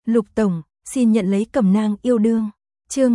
Lục Tổng, xin nhận lấy cẩm nang yêu đương. Chương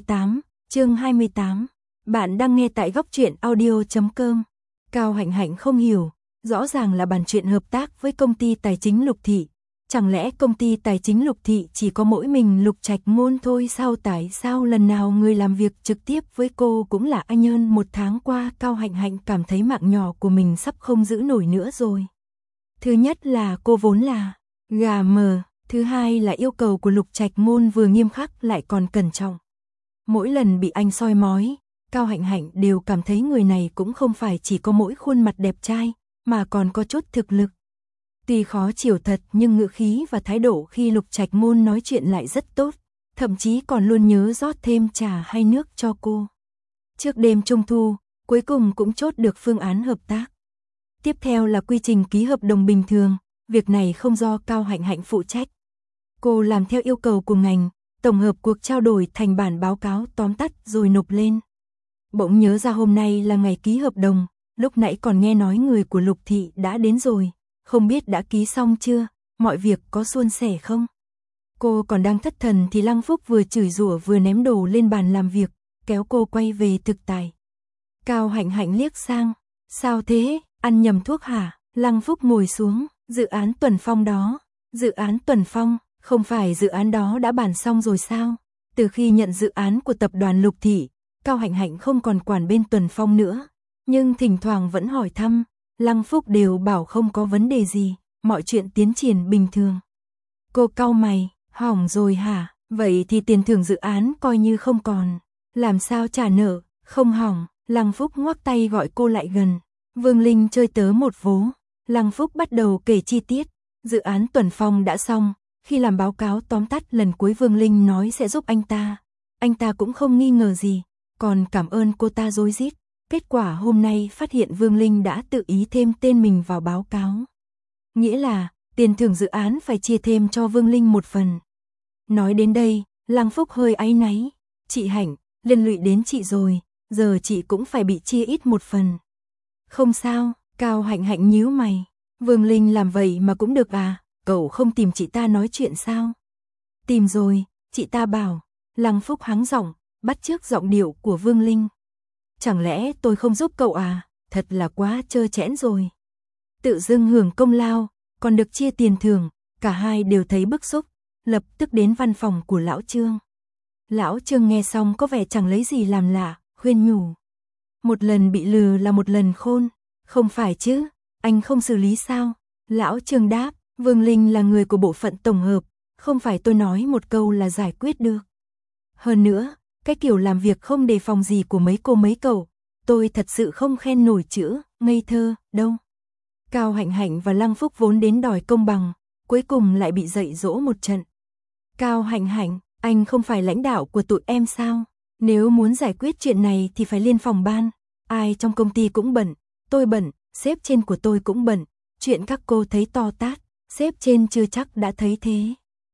28. Bạn đang nghe tại góc truyện audio.com. Cao Hạnh Hạnh không hiểu, rõ ràng là bàn chuyện hợp tác với công ty tài chính Lục Thị. Chẳng lẽ công ty tài chính Lục Thị chỉ có mỗi mình Lục Trạch Ngôn thôi sao? Tại sao lần nào người làm việc trực tiếp với cô cũng là anh Nhân? Một tháng qua Cao Hạnh Hạnh cảm thấy mạng nhỏ của mình sắp không giữ nổi nữa rồi. Thứ nhất là cô vốn là gà mờ, thứ hai là yêu cầu của Lục Trạch Ngôn vừa nghiêm khắc lại còn cẩn trọng. Mỗi lần bị anh soi mói, Cao Hạnh Hạnh đều cảm thấy người này cũng không phải chỉ có mỗi khuôn mặt đẹp trai, mà còn có chút thực lực. Tuy khó chịu thật nhưng ngữ khí và thái độ khi Lục Trạch Ngôn nói chuyện lại rất tốt, thậm chí còn luôn nhớ rót thêm trà hay nước cho cô. Trước đêm Trung thu, cuối cùng cũng chốt được phương án hợp tác. Tiếp theo là quy trình ký hợp đồng bình thường, việc này không do Cao Hạnh Hạnh phụ trách. Cô làm theo yêu cầu của ngành, tổng hợp cuộc trao đổi thành bản báo cáo tóm tắt rồi nộp lên. Bỗng nhớ ra hôm nay là ngày ký hợp đồng, lúc nãy còn nghe nói người của Lục Thị đã đến rồi, không biết đã ký xong chưa, mọi việc có suôn sẻ không? Cô còn đang thất thần thì Lăng Phúc vừa chửi rủa vừa ném đồ lên bàn làm việc, kéo cô quay về thực tại. Cao Hạnh Hạnh liếc sang, sao thế, ăn nhầm thuốc hả? Lăng Phúc ngồi xuống, dự án Tuần Phong đó. Dự án Tuần Phong, không phải dự án đó đã bàn xong rồi sao? Từ khi nhận dự án của tập đoàn Lục Thị, Cao Hạnh Hạnh không còn quản bên Tuần Phong nữa, nhưng thỉnh thoảng vẫn hỏi thăm, Lăng Phúc đều bảo không có vấn đề gì, mọi chuyện tiến triển bình thường. Cô cau mày, hỏng rồi hả? Vậy thì tiền thưởng dự án coi như không còn, làm sao trả nợ? Không hỏng. Lăng Phúc ngoắc tay gọi cô lại gần. Vương Linh chơi tớ một vố. Lăng Phúc bắt đầu kể chi tiết. Dự án Tuần Phong đã xong. Khi làm báo cáo tóm tắt lần cuối Vương Linh nói sẽ giúp anh ta. Anh ta cũng không nghi ngờ gì, còn cảm ơn cô ta rối rít. Kết quả hôm nay phát hiện Vương Linh đã tự ý thêm tên mình vào báo cáo. Nghĩa là, tiền thưởng dự án phải chia thêm cho Vương Linh một phần. Nói đến đây, Lăng Phúc hơi áy náy. Chị Hạnh, liên lụy đến chị rồi, giờ chị cũng phải bị chia ít một phần. Không sao, Cao Hạnh Hạnh nhíu mày. Vương Linh làm vậy mà cũng được à, cậu không tìm chị ta nói chuyện sao? Tìm rồi, chị ta bảo. Lăng Phúc hắng giọng, bắt chước giọng điệu của Vương Linh. Chẳng lẽ tôi không giúp cậu à, thật là quá trơ trẽn rồi. Tự dưng hưởng công lao, còn được chia tiền thưởng, cả hai đều thấy bức xúc, lập tức đến văn phòng của Lão Trương. Lão Trương nghe xong có vẻ chẳng lấy gì làm lạ, khuyên nhủ. Một lần bị lừa là một lần khôn, không phải chứ, anh không xử lý sao? Lão Trương đáp, Vương Linh là người của bộ phận tổng hợp, không phải tôi nói một câu là giải quyết được. Hơn nữa, cái kiểu làm việc không đề phòng gì của mấy cô mấy cậu, tôi thật sự không khen nổi chữ ngây thơ đâu. Cao Hạnh Hạnh và Lăng Phúc vốn đến đòi công bằng, cuối cùng lại bị dạy dỗ một trận. Cao Hạnh Hạnh, anh không phải lãnh đạo của tụi em sao? Nếu muốn giải quyết chuyện này thì phải liên phòng ban. Ai trong công ty cũng bận, tôi bận, sếp trên của tôi cũng bận. Chuyện các cô thấy to tát, sếp trên chưa chắc đã thấy thế.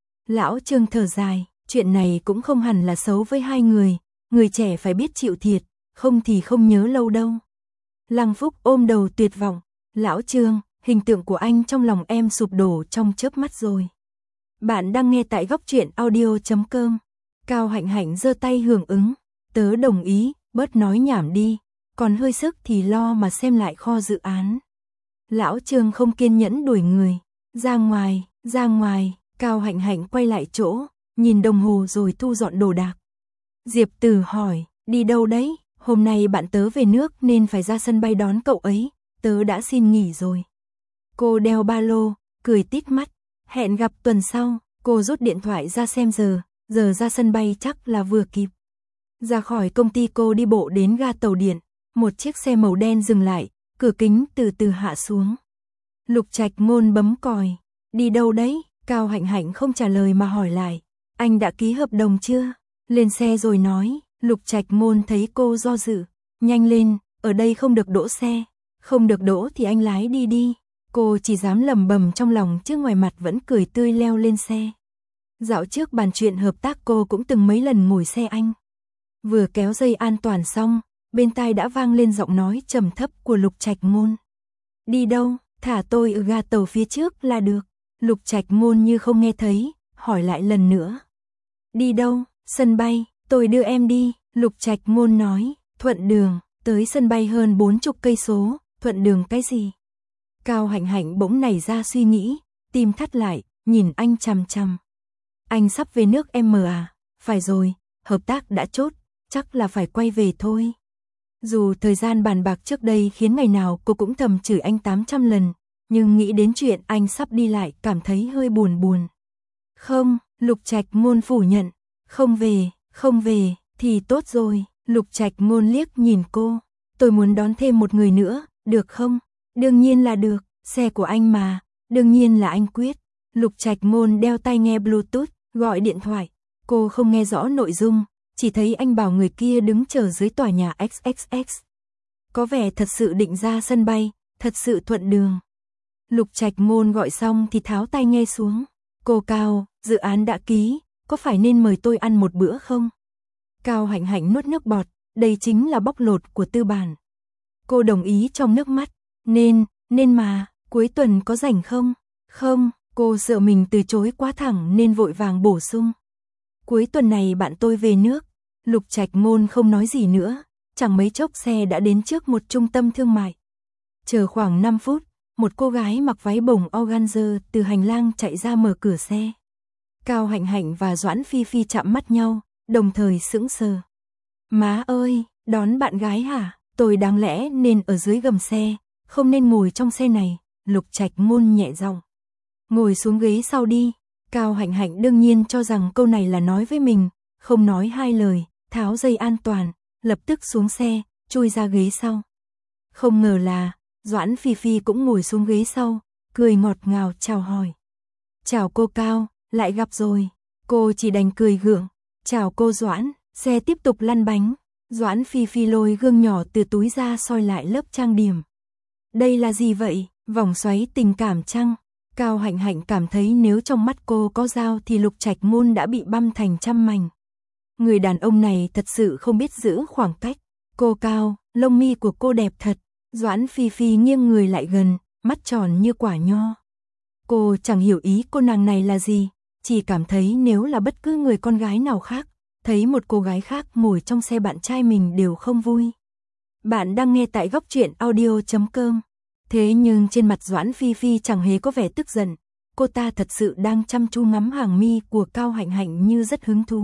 Lão Trương thở dài, chuyện này cũng không hẳn là xấu với hai người trẻ phải biết chịu thiệt, không thì không nhớ lâu đâu. Lăng Phúc ôm đầu tuyệt vọng, Lão Trương, hình tượng của anh trong lòng em sụp đổ trong chớp mắt rồi. Bạn đang nghe tại góc truyện audio.com. Cao Hạnh Hạnh giơ tay hưởng ứng, tớ đồng ý, bớt nói nhảm đi, còn hơi sức thì lo mà xem lại kho dự án. Lão Trương không kiên nhẫn đuổi người, ra ngoài, Cao Hạnh Hạnh quay lại chỗ, nhìn đồng hồ rồi thu dọn đồ đạc. Diệp Tử hỏi, đi đâu đấy? Hôm nay bạn tớ về nước nên phải ra sân bay đón cậu ấy, tớ đã xin nghỉ rồi. Cô đeo ba lô, cười tít mắt, hẹn gặp tuần sau. Cô rút điện thoại ra xem giờ ra sân bay chắc là vừa kịp. Ra khỏi công ty cô đi bộ đến ga tàu điện, một chiếc xe màu đen dừng lại, cửa kính từ từ hạ xuống. Lục Trạch Ngôn bấm còi, đi đâu đấy? Cao Hạnh Hạnh không trả lời mà hỏi lại, anh đã ký hợp đồng chưa? Lên xe rồi nói. Lục Trạch Ngôn thấy cô do dự, nhanh lên, ở đây không được đỗ xe, không được đỗ thì anh lái đi. Cô chỉ dám lẩm bẩm trong lòng chứ ngoài mặt vẫn cười tươi leo lên xe. Dạo trước bàn chuyện hợp tác cô cũng từng mấy lần ngồi xe anh. Vừa kéo dây an toàn xong, bên tai đã vang lên giọng nói trầm thấp của Lục Trạch Ngôn. Đi đâu, thả tôi ở ga tàu phía trước là được. Lục Trạch Ngôn như không nghe thấy, hỏi lại lần nữa. Đi đâu? Sân bay, tôi đưa em đi, Lục Trạch Môn nói, thuận đường, tới sân bay hơn 40 cây số, thuận đường cái gì? Cao Hạnh Hạnh bỗng nảy ra suy nghĩ, tim thắt lại, nhìn anh chằm chằm. Anh sắp về nước em à? Phải rồi, hợp tác đã chốt, chắc là phải quay về thôi. Dù thời gian bàn bạc trước đây khiến ngày nào cô cũng thầm chửi anh 800 lần, nhưng nghĩ đến chuyện anh sắp đi lại cảm thấy hơi buồn. Không, Lục Trạch Môn phủ nhận, không về, thì tốt rồi, Lục Trạch Môn liếc nhìn cô, tôi muốn đón thêm một người nữa, được không? Đương nhiên là được, xe của anh mà, đương nhiên là anh quyết. Lục Trạch Môn đeo tai nghe Bluetooth, gọi điện thoại, cô không nghe rõ nội dung, chỉ thấy anh bảo người kia đứng chờ dưới tòa nhà XXX. Có vẻ thật sự định ra sân bay, thật sự thuận đường. Lục Trạch Môn gọi xong thì tháo tai nghe xuống. Cô Cao, dự án đã ký, có phải nên mời tôi ăn một bữa không? Cao Hạnh Hạnh nuốt nước bọt, đây chính là bóc lột của tư bản. Cô đồng ý trong nước mắt, nên mà, cuối tuần có rảnh không? Không, cô sợ mình từ chối quá thẳng nên vội vàng bổ sung. Cuối tuần này bạn tôi về nước. Lục Trạch Môn không nói gì nữa, chẳng mấy chốc xe đã đến trước một trung tâm thương mại. Chờ khoảng 5 phút, một cô gái mặc váy bồng organza từ hành lang chạy ra mở cửa xe. Cao Hạnh Hạnh và Doãn Phi Phi chạm mắt nhau, đồng thời sững sờ. Má ơi, đón bạn gái hả? Tôi đáng lẽ nên ở dưới gầm xe, không nên ngồi trong xe này, Lục Trạch Môn nhẹ giọng. Ngồi xuống ghế sau đi. Cao Hạnh Hạnh đương nhiên cho rằng câu này là nói với mình, không nói hai lời, tháo dây an toàn, lập tức xuống xe, chui ra ghế sau. Không ngờ là, Doãn Phi Phi cũng ngồi xuống ghế sau, cười ngọt ngào chào hỏi. Chào cô Cao, lại gặp rồi. Cô chỉ đành cười gượng. Chào cô Doãn, xe tiếp tục lăn bánh. Doãn Phi Phi lôi gương nhỏ từ túi ra soi lại lớp trang điểm. Đây là gì vậy? Vòng xoáy tình cảm chăng? Cao Hạnh Hạnh cảm thấy nếu trong mắt cô có dao thì Lục Trạch Môn đã bị băm thành trăm mảnh. Người đàn ông này thật sự không biết giữ khoảng cách. Cô Cao, lông mi của cô đẹp thật. Doãn Phi Phi nghiêng người lại gần, mắt tròn như quả nho. Cô chẳng hiểu ý cô nàng này là gì, chỉ cảm thấy nếu là bất cứ người con gái nào khác, thấy một cô gái khác ngồi trong xe bạn trai mình đều không vui. Bạn đang nghe tại góc truyện audio.com. Thế nhưng trên mặt Doãn Phi Phi chẳng hề có vẻ tức giận, cô ta thật sự đang chăm chú ngắm hàng mi của Cao Hạnh Hạnh như rất hứng thú.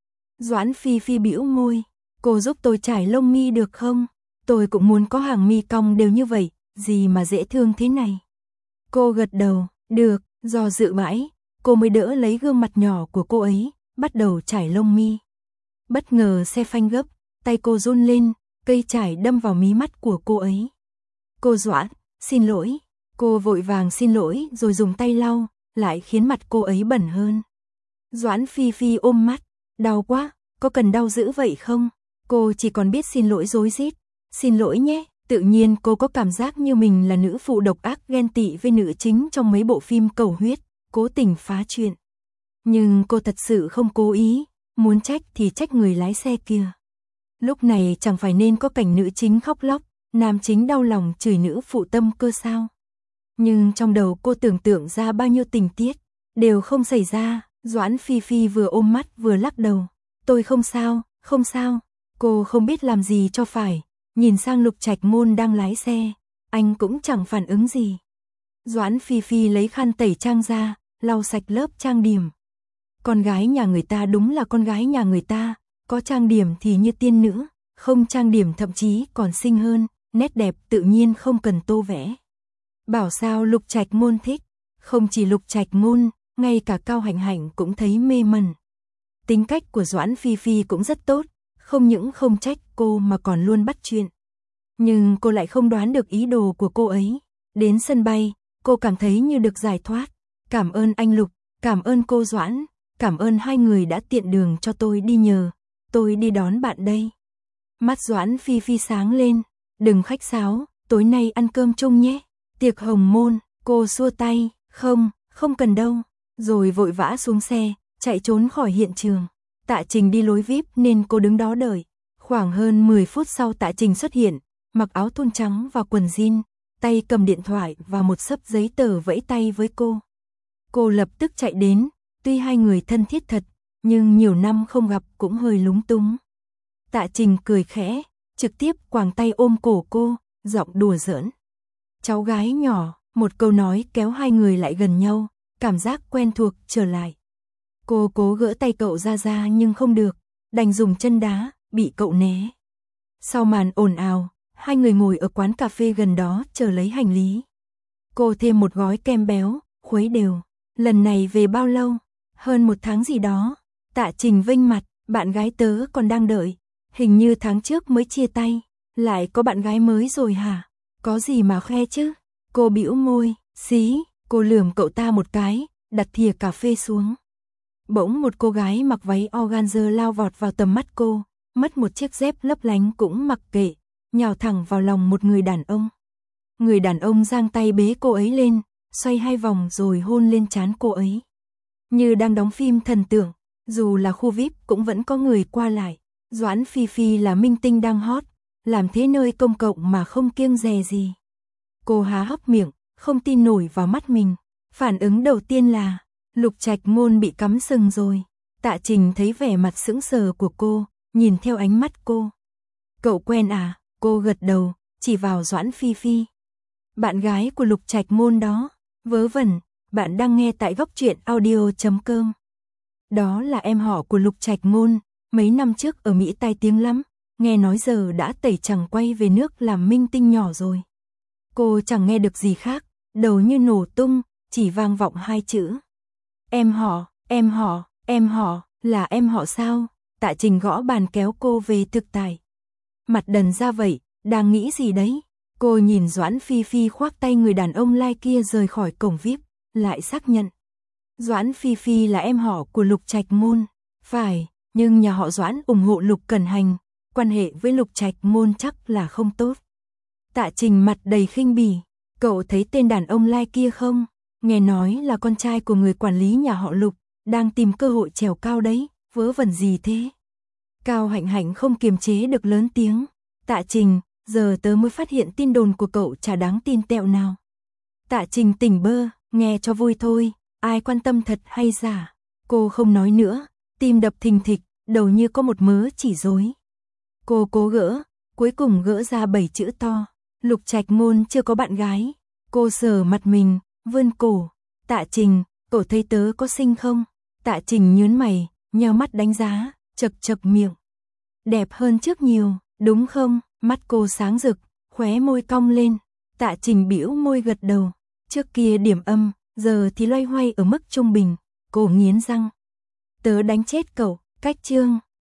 Doãn Phi Phi bĩu môi, cô giúp tôi trải lông mi được không? Tôi cũng muốn có hàng mi cong đều như vậy, gì mà dễ thương thế này. Cô gật đầu, được, do dự mãi, cô mới đỡ lấy gương mặt nhỏ của cô ấy, bắt đầu trải lông mi. Bất ngờ xe phanh gấp, tay cô run lên, cây chải đâm vào mí mắt của cô ấy. Cô Doãn, xin lỗi, cô vội vàng xin lỗi rồi dùng tay lau, lại khiến mặt cô ấy bẩn hơn. Doãn Phi Phi ôm mắt, đau quá, có cần đau dữ vậy không? Cô chỉ còn biết xin lỗi rối rít, xin lỗi nhé. Tự nhiên cô có cảm giác như mình là nữ phụ độc ác ghen tị với nữ chính trong mấy bộ phim cầu huyết, cố tình phá chuyện. Nhưng cô thật sự không cố ý, muốn trách thì trách người lái xe kia. Lúc này chẳng phải nên có cảnh nữ chính khóc lóc, nam chính đau lòng chửi nữ phụ tâm cơ sao. Nhưng trong đầu cô tưởng tượng ra bao nhiêu tình tiết, đều không xảy ra. Doãn Phi Phi vừa ôm mắt vừa lắc đầu. Tôi không sao, không sao. Cô không biết làm gì cho phải. Nhìn sang Lục Trạch Môn đang lái xe, anh cũng chẳng phản ứng gì. Doãn Phi Phi lấy khăn tẩy trang ra, lau sạch lớp trang điểm. Con gái nhà người ta đúng là con gái nhà người ta, có trang điểm thì như tiên nữ, không trang điểm thậm chí còn xinh hơn, nét đẹp tự nhiên không cần tô vẽ. Bảo sao Lục Trạch Môn thích, không chỉ Lục Trạch Môn, ngay cả Cao Hạnh Hạnh cũng thấy mê mẩn. Tính cách của Doãn Phi Phi cũng rất tốt, không những không trách cô mà còn luôn bắt chuyện. Nhưng cô lại không đoán được ý đồ của cô ấy. Đến sân bay, cô cảm thấy như được giải thoát. Cảm ơn anh Lục, cảm ơn cô Doãn, cảm ơn hai người đã tiện đường cho tôi đi nhờ. Tôi đi đón bạn đây. Mắt Doãn Phi Phi sáng lên. Đừng khách sáo, tối nay ăn cơm chung nhé. Tiệc hồng môn, cô xua tay, không cần đâu. Rồi vội vã xuống xe, chạy trốn khỏi hiện trường. Tạ Trình đi lối VIP nên cô đứng đó đợi. Khoảng hơn 10 phút sau Tạ Trình xuất hiện, mặc áo thun trắng và quần jean, tay cầm điện thoại và một xấp giấy tờ vẫy tay với cô. Cô lập tức chạy đến, Tuy hai người thân thiết thật, nhưng nhiều năm không gặp cũng hơi lúng túng. Tạ Trình cười khẽ, trực tiếp quàng tay ôm cổ cô, giọng đùa giỡn. Cháu gái nhỏ, một câu nói kéo hai người lại gần nhau, cảm giác quen thuộc trở lại. Cô cố gỡ tay cậu ra nhưng không được, đành dùng chân đá, bị cậu né. Sau màn ồn ào, hai người ngồi ở quán cà phê gần đó chờ lấy hành lý. Cô thêm một gói kem béo, khuấy đều. Lần này về bao lâu? Hơn 1 tháng gì đó. Tạ Trình vênh mặt, bạn gái tớ còn đang đợi. Hình như tháng trước mới chia tay. Lại có bạn gái mới rồi hả? Có gì mà khoe chứ? Cô bĩu môi, xí, cô lườm cậu ta một cái, đặt thìa cà phê xuống. Bỗng một cô gái mặc váy organza lao vọt vào tầm mắt cô, mất một chiếc dép lấp lánh cũng mặc kệ, nhào thẳng vào lòng một người đàn ông. Người đàn ông giang tay bế cô ấy lên, xoay 2 vòng rồi hôn lên trán cô ấy. Như đang đóng phim thần tượng, dù là khu VIP cũng vẫn có người qua lại. Doãn Phi Phi là minh tinh đang hot, làm thế nơi công cộng mà không kiêng dè gì. Cô há hốc miệng, không tin nổi vào mắt mình. Phản ứng đầu tiên là, Lục Trạch Ngôn bị cắm sừng rồi. Tạ Trình thấy vẻ mặt sững sờ của cô, nhìn theo ánh mắt cô. Cậu quen à? Cô gật đầu, chỉ vào Doãn Phi Phi. Bạn gái của Lục Trạch Ngôn đó. Vớ vẩn, bạn đang nghe tại Góc Truyện Audio.com. Đó là em họ của Lục Trạch Ngôn, mấy năm trước ở Mỹ tai tiếng lắm, nghe nói giờ đã tẩy chẳng quay về nước làm minh tinh nhỏ rồi. Cô chẳng nghe được gì khác, đầu như nổ tung, chỉ vang vọng 2 chữ. Em họ, em họ, em họ, là em họ sao? Tạ Trình gõ bàn kéo cô về thực tại. Mặt đần ra vậy, đang nghĩ gì đấy? Cô nhìn Doãn Phi Phi khoác tay người đàn ông lai kia rời khỏi cổng VIP, lại xác nhận. Doãn Phi Phi là em họ của Lục Trạch Ngôn. Phải, nhưng nhà họ Doãn ủng hộ Lục Cẩn Hành, quan hệ với Lục Trạch Ngôn chắc là không tốt. Tạ Trình mặt đầy khinh bỉ, cậu thấy tên đàn ông lai kia không? Nghe nói là con trai của người quản lý nhà họ Lục, đang tìm cơ hội trèo cao đấy, vớ vẩn gì thế? Cao Hạnh Hạnh không kiềm chế được lớn tiếng. Tạ Trình, giờ tớ mới phát hiện tin đồn của cậu chả đáng tin tẹo nào. Tạ Trình tỉnh bơ, nghe cho vui thôi, ai quan tâm thật hay giả. Cô không nói nữa, tim đập thình thịch, đầu như có một mớ chỉ rối. Cô cố gỡ, cuối cùng gỡ ra 7 chữ to. Lục Trạch Ngôn chưa có bạn gái. Cô sờ mặt mình, vươn cổ. Tạ Trình, cậu thấy tớ có xinh không? Tạ Trình nhướng mày, nheo mắt đánh giá, chật chật miệng. Đẹp hơn trước nhiều, đúng không? Mắt cô sáng rực, khóe môi cong lên. Tạ Trình bĩu môi gật đầu. Trước kia điểm âm, giờ thì loay hoay ở mức trung bình. Cô nghiến răng. Tớ đánh chết cậu, cách chương.